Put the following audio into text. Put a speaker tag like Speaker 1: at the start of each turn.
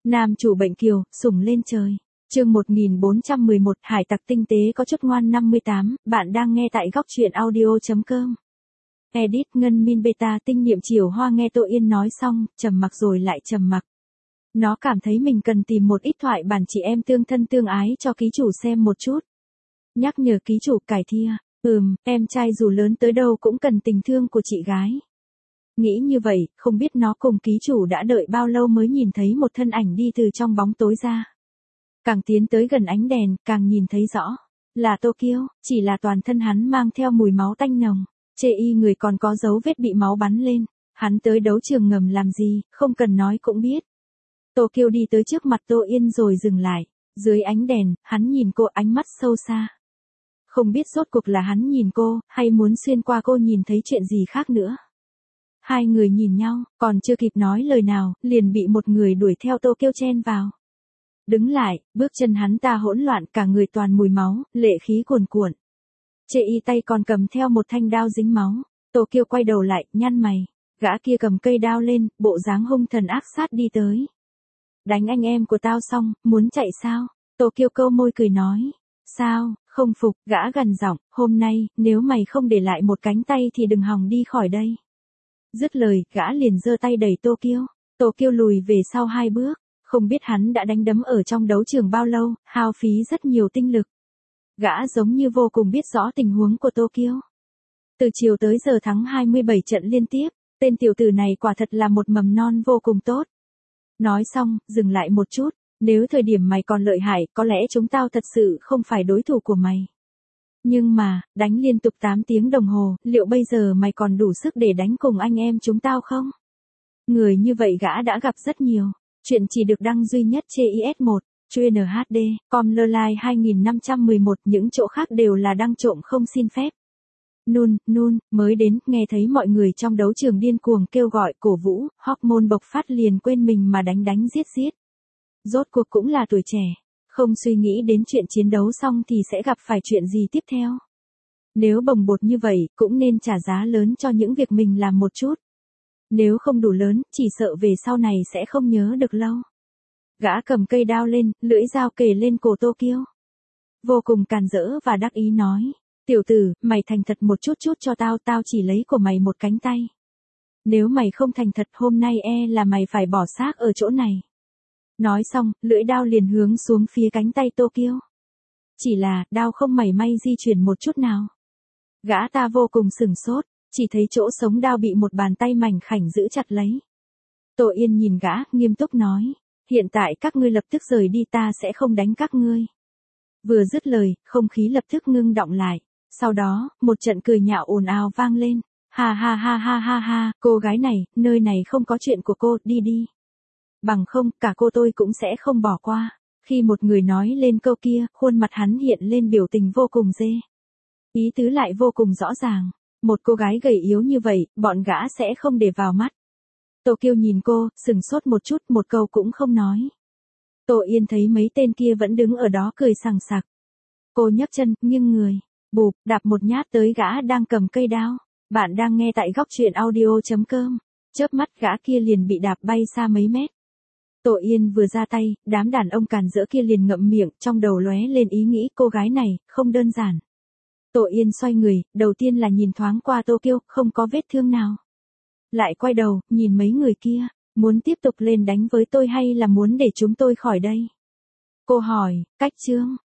Speaker 1: Nam chủ bệnh kiều, sủng lên trời. Chương 1411, hải tặc tinh tế có chút ngoan 58, bạn đang nghe tại góc truyện audio.com. Edit Ngân Min Beta tinh niệm chiều hoa nghe Tô Yên nói xong, trầm mặc rồi lại trầm mặc. Nó cảm thấy mình cần tìm một ít thoại bản chị em tương thân tương ái cho ký chủ xem một chút. Nhắc nhở ký chủ cải thia, em trai dù lớn tới đâu cũng cần tình thương của chị gái. Nghĩ như vậy, không biết nó cùng ký chủ đã đợi bao lâu mới nhìn thấy một thân ảnh đi từ trong bóng tối ra. Càng tiến tới gần ánh đèn, càng nhìn thấy rõ. Là Tokyo, chỉ là toàn thân hắn mang theo mùi máu tanh nồng. Chê y người còn có dấu vết bị máu bắn lên. Hắn tới đấu trường ngầm làm gì, không cần nói cũng biết. Tokyo đi tới trước mặt Tô Yên rồi dừng lại. Dưới ánh đèn, hắn nhìn cô ánh mắt sâu xa. Không biết rốt cuộc là hắn nhìn cô, hay muốn xuyên qua cô nhìn thấy chuyện gì khác nữa. Hai người nhìn nhau, còn chưa kịp nói lời nào, liền bị một người đuổi theo Tokyo chen vào. Đứng lại, bước chân hắn ta hỗn loạn, cả người toàn mùi máu, lệ khí cuồn cuộn. Chê y tay còn cầm theo một thanh đao dính máu. Tokyo quay đầu lại, nhăn mày. Gã kia cầm cây đao lên, bộ dáng hung thần ác sát đi tới. Đánh anh em của tao xong, muốn chạy sao? Tokyo câu môi cười nói. Sao, không phục, gã gần giọng, hôm nay, nếu mày không để lại một cánh tay thì đừng hòng đi khỏi đây. Dứt lời, gã liền giơ tay đẩy Tokyo. Tokyo lùi về sau 2 bước. Không biết hắn đã đánh đấm ở trong đấu trường bao lâu, hao phí rất nhiều tinh lực. Gã giống như vô cùng biết rõ tình huống của Tokyo. Từ chiều tới giờ thắng 27 trận liên tiếp, tên tiểu tử này quả thật là một mầm non vô cùng tốt. Nói xong, dừng lại một chút, nếu thời điểm mày còn lợi hại, có lẽ chúng tao thật sự không phải đối thủ của mày. Nhưng mà, đánh liên tục 8 tiếng đồng hồ, liệu bây giờ mày còn đủ sức để đánh cùng anh em chúng tao không? Người như vậy gã đã gặp rất nhiều. Chuyện chỉ được đăng duy nhất trên IS1, Chuyên HD, Comlerline 2511, những chỗ khác đều là đăng trộm không xin phép. Nun, mới đến, nghe thấy mọi người trong đấu trường điên cuồng kêu gọi, cổ vũ, hormone bộc phát liền quên mình mà đánh giết. Rốt cuộc cũng là tuổi trẻ, không suy nghĩ đến chuyện chiến đấu xong thì sẽ gặp phải chuyện gì tiếp theo. Nếu bồng bột như vậy, cũng nên trả giá lớn cho những việc mình làm một chút. Nếu không đủ lớn, chỉ sợ về sau này sẽ không nhớ được lâu. Gã cầm cây đao lên, lưỡi dao kề lên cổ Tokyo. Vô cùng càn rỡ và đắc ý nói. Tiểu tử, mày thành thật một chút cho tao chỉ lấy của mày một cánh tay. Nếu mày không thành thật hôm nay là mày phải bỏ xác ở chỗ này. Nói xong, lưỡi đao liền hướng xuống phía cánh tay Tokyo. Chỉ là, đao không mảy may di chuyển một chút nào. Gã ta vô cùng sửng sốt. Chỉ thấy chỗ sống đao bị một bàn tay mảnh khảnh giữ chặt lấy. Tô Yên nhìn gã, nghiêm túc nói. Hiện tại các ngươi lập tức rời đi, ta sẽ không đánh các ngươi. Vừa dứt lời, không khí lập tức ngưng đọng lại. Sau đó, một trận cười nhạo ồn ào vang lên. Ha, cô gái này, nơi này không có chuyện của cô, đi. Bằng không, cả cô tôi cũng sẽ không bỏ qua. Khi một người nói lên câu kia, khuôn mặt hắn hiện lên biểu tình vô cùng dê. Ý tứ lại vô cùng rõ ràng. Một cô gái gầy yếu như vậy, bọn gã sẽ không để vào mắt. Tokyo nhìn cô, sừng sốt một chút, một câu cũng không nói. Tô Yên thấy mấy tên kia vẫn đứng ở đó cười sằng sặc. Cô nhấc chân, nghiêng người, bụp, đạp một nhát tới gã đang cầm cây đao. Bạn đang nghe tại góc truyện audio.com. Chớp mắt gã kia liền bị đạp bay xa mấy mét. Tô Yên vừa ra tay, đám đàn ông càn rỡ kia liền ngậm miệng, trong đầu lóe lên ý nghĩ cô gái này, không đơn giản. Tô Yên xoay người, đầu tiên là nhìn thoáng qua Tokyo, không có vết thương nào. Lại quay đầu, nhìn mấy người kia, muốn tiếp tục lên đánh với tôi hay là muốn để chúng tôi khỏi đây? Cô hỏi, cách chương,